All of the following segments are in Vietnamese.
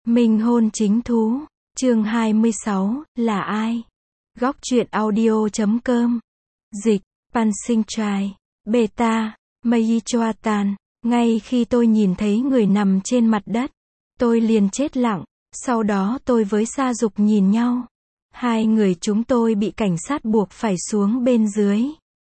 Minh hôn chính thú, chương 26, là ai? Góc truyện audio.com. Dịch, Pansinh Trai, Beta, Mei Choatan. Ngay khi tôi nhìn thấy người nằm trên mặt đất, tôi liền chết lặng, sau đó tôi với Sa Dục nhìn nhau. Hai người chúng tôi bị cảnh sát buộc phải xuống bên dưới.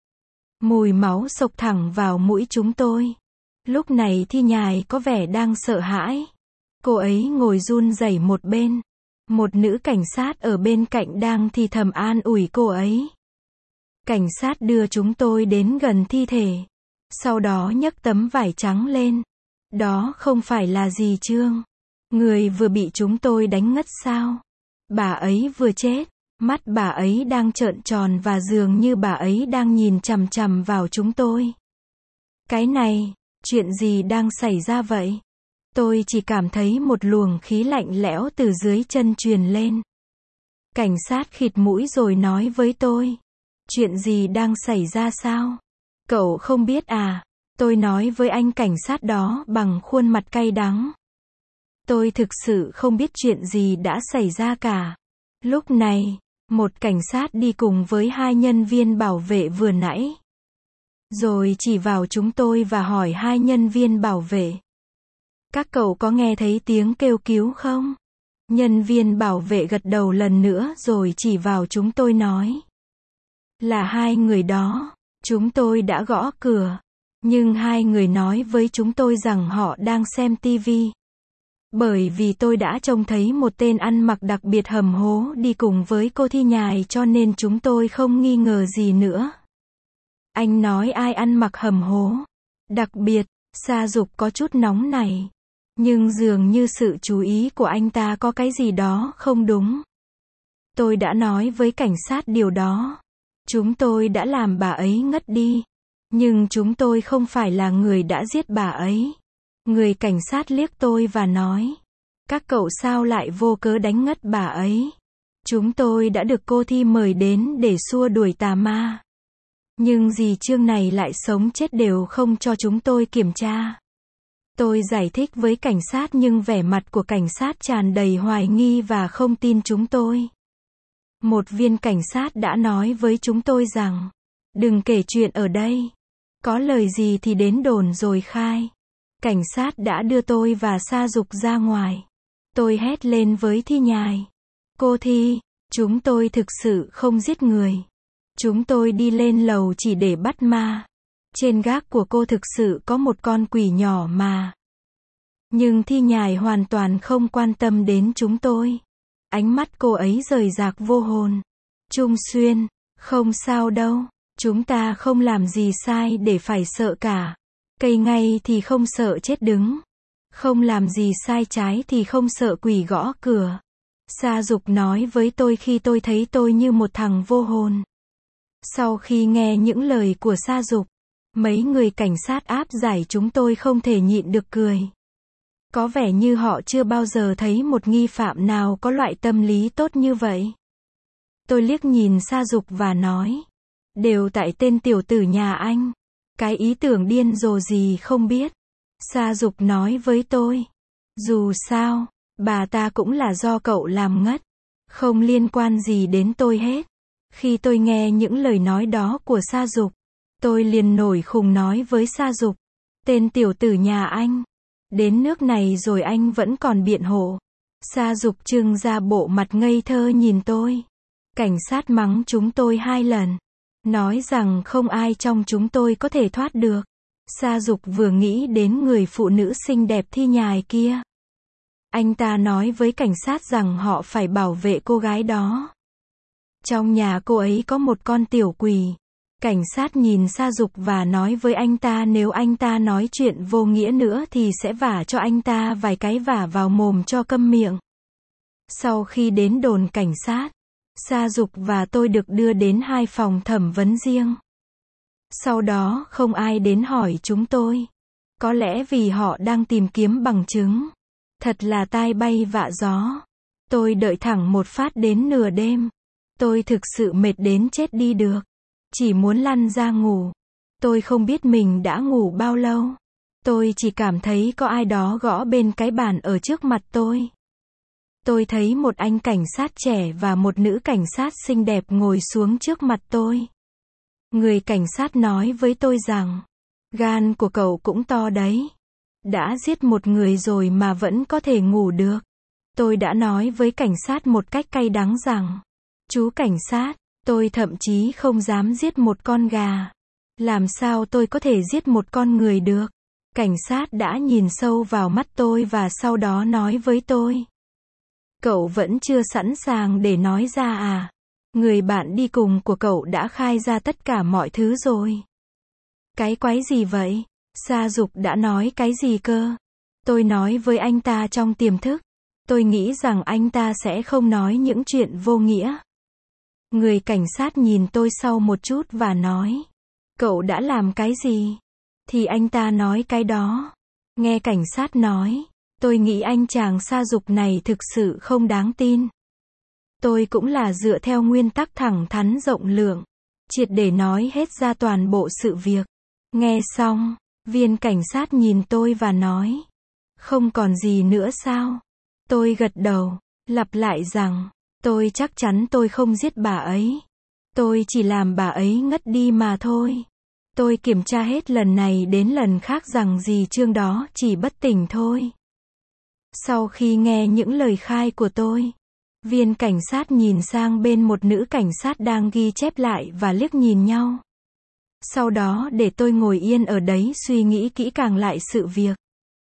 Mùi máu xộc thẳng vào mũi chúng tôi. Lúc này Thi Nhài có vẻ đang sợ hãi. Cô ấy ngồi run rẩy một bên. Một nữ cảnh sát ở bên cạnh đang thì thầm an ủi cô ấy. Cảnh sát đưa chúng tôi đến gần thi thể. Sau đó nhấc tấm vải trắng lên. Đó không phải là gì Trương. Người vừa bị chúng tôi đánh ngất sao? Bà ấy vừa chết. Mắt bà ấy đang trợn tròn và dường như bà ấy đang nhìn chằm chằm vào chúng tôi. Cái này, chuyện gì đang xảy ra vậy? Tôi chỉ cảm thấy một luồng khí lạnh lẽo từ dưới chân truyền lên. Cảnh sát khịt mũi rồi nói với tôi. Chuyện gì đang xảy ra sao? Cậu không biết à? Tôi nói với anh cảnh sát đó bằng khuôn mặt cay đắng. Tôi thực sự không biết chuyện gì đã xảy ra cả. Lúc này, một cảnh sát đi cùng với hai nhân viên bảo vệ vừa nãy. Rồi chỉ vào chúng tôi và hỏi hai nhân viên bảo vệ. Các cậu có nghe thấy tiếng kêu cứu không? Nhân viên bảo vệ gật đầu lần nữa rồi chỉ vào chúng tôi nói. Là hai người đó. Chúng tôi đã gõ cửa. Nhưng hai người nói với chúng tôi rằng họ đang xem tivi. Bởi vì tôi đã trông thấy một tên ăn mặc đặc biệt hầm hố đi cùng với cô Thi Nhài cho nên chúng tôi không nghi ngờ gì nữa. Anh nói ai ăn mặc hầm hố? Đặc biệt, Sa Dục có chút nóng này. Nhưng dường như sự chú ý của anh ta có cái gì đó không đúng. Tôi đã nói với cảnh sát điều đó. Chúng tôi đã làm bà ấy ngất đi. Nhưng chúng tôi không phải là người đã giết bà ấy. Người cảnh sát liếc tôi và nói. Các cậu sao lại vô cớ đánh ngất bà ấy? Chúng tôi đã được cô Thi mời đến để xua đuổi tà ma. Nhưng dì Trương này lại sống chết đều không cho chúng tôi kiểm tra. Tôi giải thích với cảnh sát nhưng vẻ mặt của cảnh sát tràn đầy hoài nghi và không tin chúng tôi. Một viên cảnh sát đã nói với chúng tôi rằng, đừng kể chuyện ở đây. Có lời gì thì đến đồn rồi khai. Cảnh sát đã đưa tôi và Sa Dục ra ngoài. Tôi hét lên với Thi Nhài. Cô Thi, chúng tôi thực sự không giết người. Chúng tôi đi lên lầu chỉ để bắt ma. Trên gác của cô thực sự có một con quỷ nhỏ mà. Nhưng Thi Nhài hoàn toàn không quan tâm đến chúng tôi. Ánh mắt cô ấy rời rạc vô hồn. Trung Xuyên, không sao đâu. Chúng ta không làm gì sai để phải sợ cả. Cây ngay thì không sợ chết đứng. Không làm gì sai trái thì không sợ quỷ gõ cửa. Sa Dục nói với tôi khi tôi thấy tôi như một thằng vô hồn. Sau khi nghe những lời của Sa Dục, mấy người cảnh sát áp giải chúng tôi không thể nhịn được cười. Có vẻ như họ chưa bao giờ thấy một nghi phạm nào có loại tâm lý tốt như vậy. Tôi liếc nhìn Sa Dục và nói. Đều tại tên tiểu tử nhà anh. Cái ý tưởng điên rồ gì không biết. Sa Dục nói với tôi. Dù sao, bà ta cũng là do cậu làm ngất. Không liên quan gì đến tôi hết. Khi tôi nghe những lời nói đó của Sa Dục, tôi liền nổi khùng nói với Sa Dục. Tên tiểu tử nhà anh. Đến nước này rồi anh vẫn còn biện hộ. Sa Dục trưng ra bộ mặt ngây thơ nhìn tôi. Cảnh sát mắng chúng tôi 2 lần. Nói rằng không ai trong chúng tôi có thể thoát được. Sa Dục vừa nghĩ đến người phụ nữ xinh đẹp Thi Nhài kia. Anh ta nói với cảnh sát rằng họ phải bảo vệ cô gái đó. Trong nhà cô ấy có một con tiểu quỷ. Cảnh sát nhìn Sa Dục và nói với anh ta nếu anh ta nói chuyện vô nghĩa nữa thì sẽ vả cho anh ta vài cái vả vào mồm cho câm miệng. Sau khi đến đồn cảnh sát, Sa Dục và tôi được đưa đến 2 phòng thẩm vấn riêng. Sau đó không ai đến hỏi chúng tôi. Có lẽ vì họ đang tìm kiếm bằng chứng. Thật là tai bay vạ gió. Tôi đợi thẳng một phát đến nửa đêm. Tôi thực sự mệt đến chết đi được. Chỉ muốn lăn ra ngủ. Tôi không biết mình đã ngủ bao lâu. Tôi chỉ cảm thấy có ai đó gõ bên cái bàn ở trước mặt tôi. tôi thấy một anh cảnh sát trẻ và một nữ cảnh sát xinh đẹp ngồi xuống trước mặt tôi. Người cảnh sát nói với tôi rằng, gan của cậu cũng to đấy. Đã giết một người rồi mà vẫn có thể ngủ được. Tôi đã nói với cảnh sát một cách cay đắng rằng, chú cảnh sát, tôi thậm chí không dám giết một con gà. Làm sao tôi có thể giết một con người được? Cảnh sát đã nhìn sâu vào mắt tôi và sau đó nói với tôi. Cậu vẫn chưa sẵn sàng để nói ra à? Người bạn đi cùng của cậu đã khai ra tất cả mọi thứ rồi. Cái quái gì vậy? Sa Dục đã nói cái gì cơ? Tôi nói với anh ta trong tiềm thức. Tôi nghĩ rằng anh ta sẽ không nói những chuyện vô nghĩa. Người cảnh sát nhìn tôi sau một chút và nói. Cậu đã làm cái gì? Thì anh ta nói cái đó. Nghe cảnh sát nói, tôi nghĩ anh chàng Sa Dục này thực sự không đáng tin. Tôi cũng là dựa theo nguyên tắc thẳng thắn rộng lượng, triệt để nói hết ra toàn bộ sự việc. Nghe xong, viên cảnh sát nhìn tôi và nói, không còn gì nữa sao? Tôi gật đầu, lặp lại rằng, tôi chắc chắn tôi không giết bà ấy. Tôi chỉ làm bà ấy ngất đi mà thôi. Tôi kiểm tra hết lần này đến lần khác rằng dì Trương đó chỉ bất tỉnh thôi. Sau khi nghe những lời khai của tôi, viên cảnh sát nhìn sang bên một nữ cảnh sát đang ghi chép lại và liếc nhìn nhau. Sau đó để tôi ngồi yên ở đấy suy nghĩ kỹ càng lại sự việc.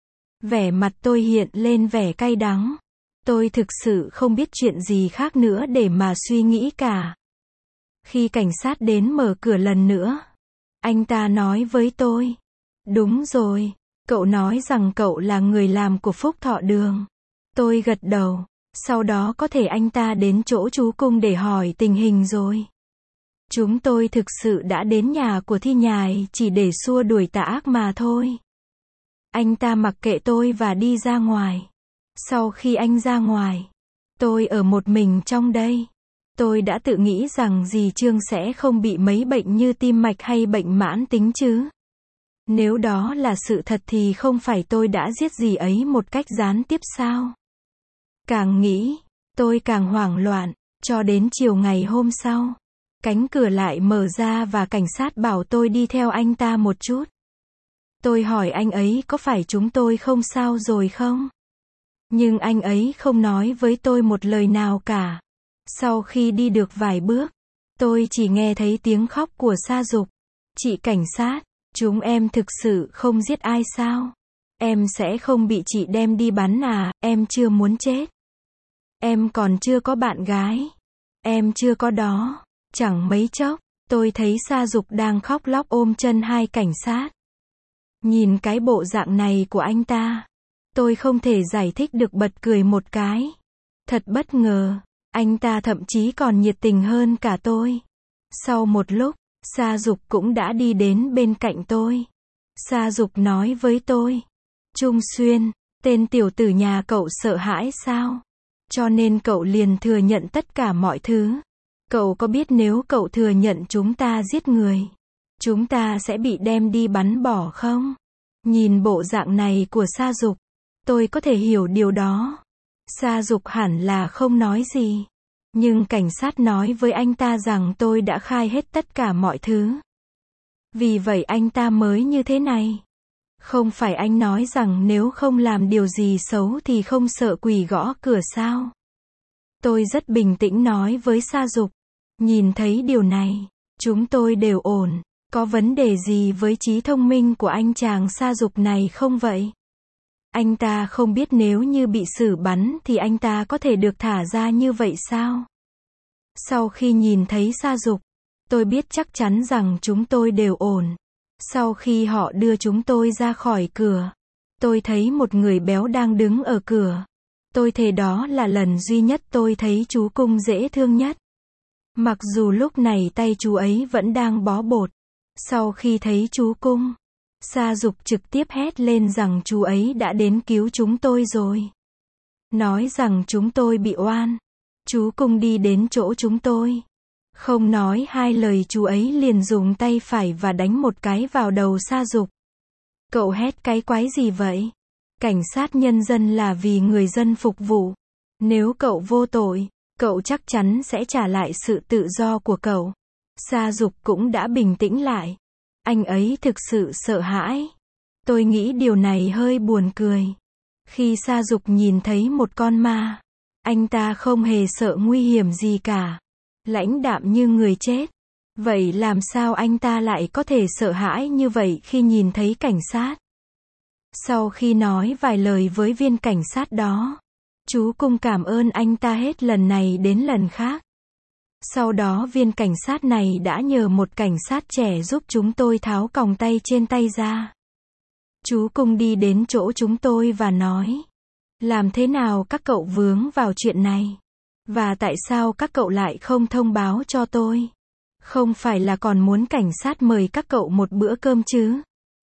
Vẻ mặt tôi hiện lên vẻ cay đắng. Tôi thực sự không biết chuyện gì khác nữa để mà suy nghĩ cả. Khi cảnh sát đến mở cửa lần nữa, anh ta nói với tôi. Đúng rồi, cậu nói rằng cậu là người làm của Phúc Thọ Đường. Tôi gật đầu. Sau đó có thể anh ta đến chỗ chú Cung để hỏi tình hình rồi. Chúng tôi thực sự đã đến nhà của Thi Nhài chỉ để xua đuổi tà ác mà thôi. Anh ta mặc kệ tôi và đi ra ngoài. Sau khi anh ra ngoài, tôi ở một mình trong đây. Tôi đã tự nghĩ rằng dì Trương sẽ không bị mấy bệnh như tim mạch hay bệnh mãn tính chứ. Nếu đó là sự thật thì không phải tôi đã giết dì ấy một cách gián tiếp sao? Càng nghĩ, tôi càng hoảng loạn, cho đến chiều ngày hôm sau. Cánh cửa lại mở ra và cảnh sát bảo tôi đi theo anh ta một chút. Tôi hỏi anh ấy có phải chúng tôi không sao rồi không? Nhưng anh ấy không nói với tôi một lời nào cả. Sau khi đi được vài bước, tôi chỉ nghe thấy tiếng khóc của Sa Dục. Chị cảnh sát, chúng em thực sự không giết ai sao? Em sẽ không bị chị đem đi bắn à, em chưa muốn chết. Em còn chưa có bạn gái. Em chưa có đó. Chẳng mấy chốc, tôi thấy Sa Dục đang khóc lóc ôm chân hai cảnh sát. Nhìn cái bộ dạng này của anh ta, tôi không thể giải thích được bật cười một cái. Thật bất ngờ, anh ta thậm chí còn nhiệt tình hơn cả tôi. Sau một lúc, Sa Dục cũng đã đi đến bên cạnh tôi. Sa Dục nói với tôi, Trung Xuyên, tên tiểu tử nhà cậu sợ hãi sao? Cho nên cậu liền thừa nhận tất cả mọi thứ. Cậu có biết nếu cậu thừa nhận chúng ta giết người, chúng ta sẽ bị đem đi bắn bỏ không? Nhìn bộ dạng này của Sa Dục, tôi có thể hiểu điều đó. Sa Dục hẳn là không nói gì. Nhưng cảnh sát nói với anh ta rằng tôi đã khai hết tất cả mọi thứ. Vì vậy anh ta mới như thế này. Không phải anh nói rằng nếu không làm điều gì xấu thì không sợ quỷ gõ cửa sao? Tôi rất bình tĩnh nói với Sa Dục. Nhìn thấy điều này, chúng tôi đều ổn. Có vấn đề gì với trí thông minh của anh chàng Sa Dục này không vậy? Anh ta không biết nếu như bị xử bắn thì anh ta có thể được thả ra như vậy sao? Sau khi nhìn thấy Sa Dục, tôi biết chắc chắn rằng chúng tôi đều ổn. Sau khi họ đưa chúng tôi ra khỏi cửa, tôi thấy một người béo đang đứng ở cửa. Tôi thề đó là lần duy nhất tôi thấy chú Cung dễ thương nhất. Mặc dù lúc này tay chú ấy vẫn đang bó bột. Sau khi thấy chú Cung, Sa Dục trực tiếp hét lên rằng chú ấy đã đến cứu chúng tôi rồi. Nói rằng chúng tôi bị oan. Chú Cung đi đến chỗ chúng tôi. Không nói hai lời chú ấy liền dùng tay phải và đánh một cái vào đầu Sa Dục. Cậu hét cái quái gì vậy? Cảnh sát nhân dân là vì người dân phục vụ. Nếu cậu vô tội, cậu chắc chắn sẽ trả lại sự tự do của cậu. Sa Dục cũng đã bình tĩnh lại. Anh ấy thực sự sợ hãi. Tôi nghĩ điều này hơi buồn cười. Khi Sa Dục nhìn thấy một con ma, anh ta không hề sợ nguy hiểm gì cả. Lãnh đạm như người chết. Vậy làm sao anh ta lại có thể sợ hãi như vậy khi nhìn thấy cảnh sát? Sau khi nói vài lời với viên cảnh sát đó, chú Cung cảm ơn anh ta hết lần này đến lần khác. Sau đó viên cảnh sát này đã nhờ một cảnh sát trẻ giúp chúng tôi tháo còng tay trên tay ra. Chú Cung đi đến chỗ chúng tôi và nói, làm thế nào các cậu vướng vào chuyện này? Và tại sao các cậu lại không thông báo cho tôi? Không phải là còn muốn cảnh sát mời các cậu một bữa cơm chứ?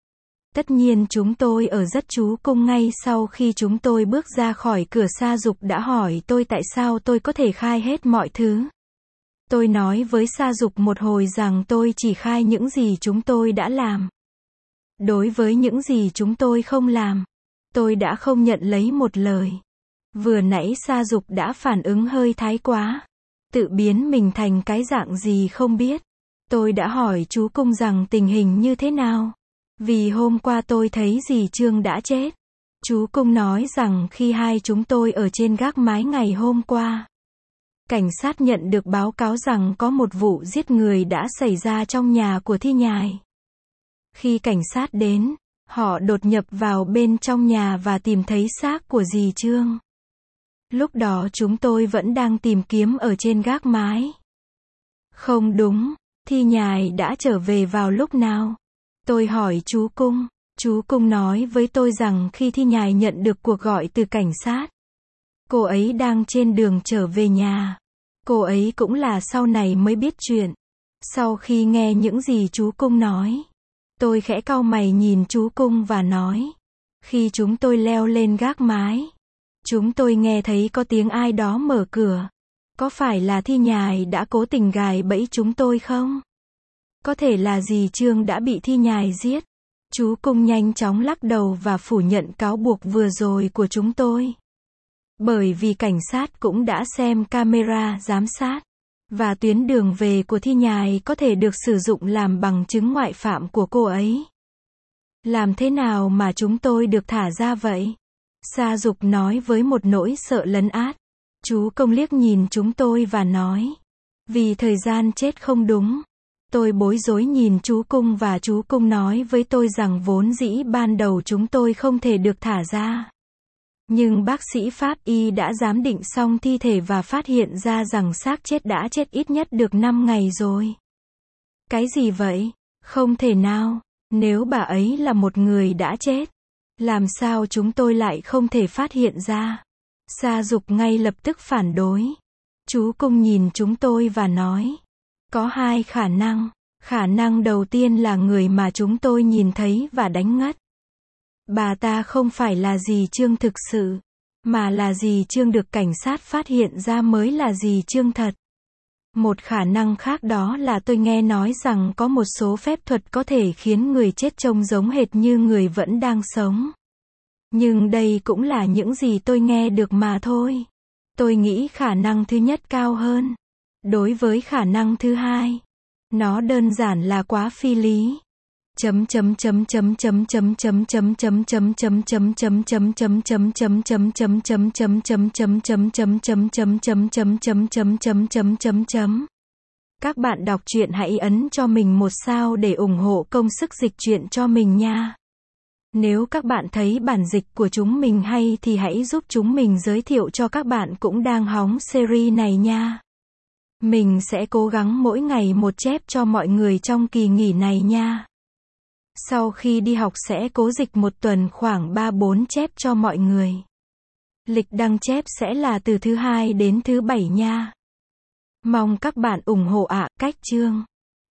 Tất nhiên chúng tôi ở rất chú Cung ngay sau khi chúng tôi bước ra khỏi cửa. Sa Dục đã hỏi tôi tại sao tôi có thể khai hết mọi thứ. Tôi nói với Sa Dục một hồi rằng tôi chỉ khai những gì chúng tôi đã làm. Đối với những gì chúng tôi không làm, tôi đã không nhận lấy một lời. Vừa nãy Sa Dục đã phản ứng hơi thái quá. Tự biến mình thành cái dạng gì không biết. Tôi đã hỏi chú Cung rằng tình hình như thế nào. Vì hôm qua tôi thấy dì Trương đã chết. Chú Cung nói rằng khi hai chúng tôi ở trên gác mái ngày hôm qua, cảnh sát nhận được báo cáo rằng có một vụ giết người đã xảy ra trong nhà của Thi Nhài. Khi cảnh sát đến, họ đột nhập vào bên trong nhà và tìm thấy xác của dì Trương. Lúc đó chúng tôi vẫn đang tìm kiếm ở trên gác mái. Không đúng, Thi Nhài đã trở về vào lúc nào? Tôi hỏi chú Cung. Chú Cung nói với tôi rằng khi Thi Nhài nhận được cuộc gọi từ cảnh sát, cô ấy đang trên đường trở về nhà. Cô ấy cũng là sau này mới biết chuyện. Sau khi nghe những gì chú Cung nói, tôi khẽ cau mày nhìn chú Cung và nói, khi chúng tôi leo lên gác mái, chúng tôi nghe thấy có tiếng ai đó mở cửa. Có phải là Thi Nhài đã cố tình gài bẫy chúng tôi không? Có thể là dì Trương đã bị Thi Nhài giết. Chú Cung nhanh chóng lắc đầu và phủ nhận cáo buộc vừa rồi của chúng tôi. Bởi vì cảnh sát cũng đã xem camera giám sát, và tuyến đường về của Thi Nhài có thể được sử dụng làm bằng chứng ngoại phạm của cô ấy. Làm thế nào mà chúng tôi được thả ra vậy? Sa Dục nói với một nỗi sợ lấn át. Chú Công liếc nhìn chúng tôi và nói, vì thời gian chết không đúng. Tôi bối rối nhìn chú Cung và chú Cung nói với tôi rằng vốn dĩ ban đầu chúng tôi không thể được thả ra. Nhưng bác sĩ pháp y đã giám định xong thi thể và phát hiện ra rằng xác chết đã chết ít nhất được 5 ngày rồi. Cái gì vậy? Không thể nào. Nếu bà ấy là một người đã chết, làm sao chúng tôi lại không thể phát hiện ra? Sa Dục ngay lập tức phản đối. Chú Cung nhìn chúng tôi và nói, có hai khả năng. Khả năng đầu tiên là người mà chúng tôi nhìn thấy và đánh ngất. Bà ta không phải là dì Trương thực sự, mà là dì Trương được cảnh sát phát hiện ra mới là dì Trương thật. Một khả năng khác đó là tôi nghe nói rằng có một số phép thuật có thể khiến người chết trông giống hệt như người vẫn đang sống. Nhưng đây cũng là những gì tôi nghe được mà thôi. Tôi nghĩ khả năng thứ nhất cao hơn. Đối với khả năng thứ hai, nó đơn giản là quá phi lý. Các bạn đọc truyện hãy ấn cho mình một sao để ủng hộ công sức dịch truyện cho mình nha. Nếu các bạn thấy bản dịch của chúng mình hay thì hãy giúp chúng mình giới thiệu cho các bạn cũng đang hóng series này nha. Mình sẽ cố gắng mỗi ngày một chép cho mọi người trong kỳ nghỉ này nha. Sau khi đi học sẽ cố dịch một tuần khoảng 3-4 chép cho mọi người. Lịch đăng chép sẽ là từ thứ Hai đến thứ Bảy nha. Mong các bạn ủng hộ ạ. Cách chương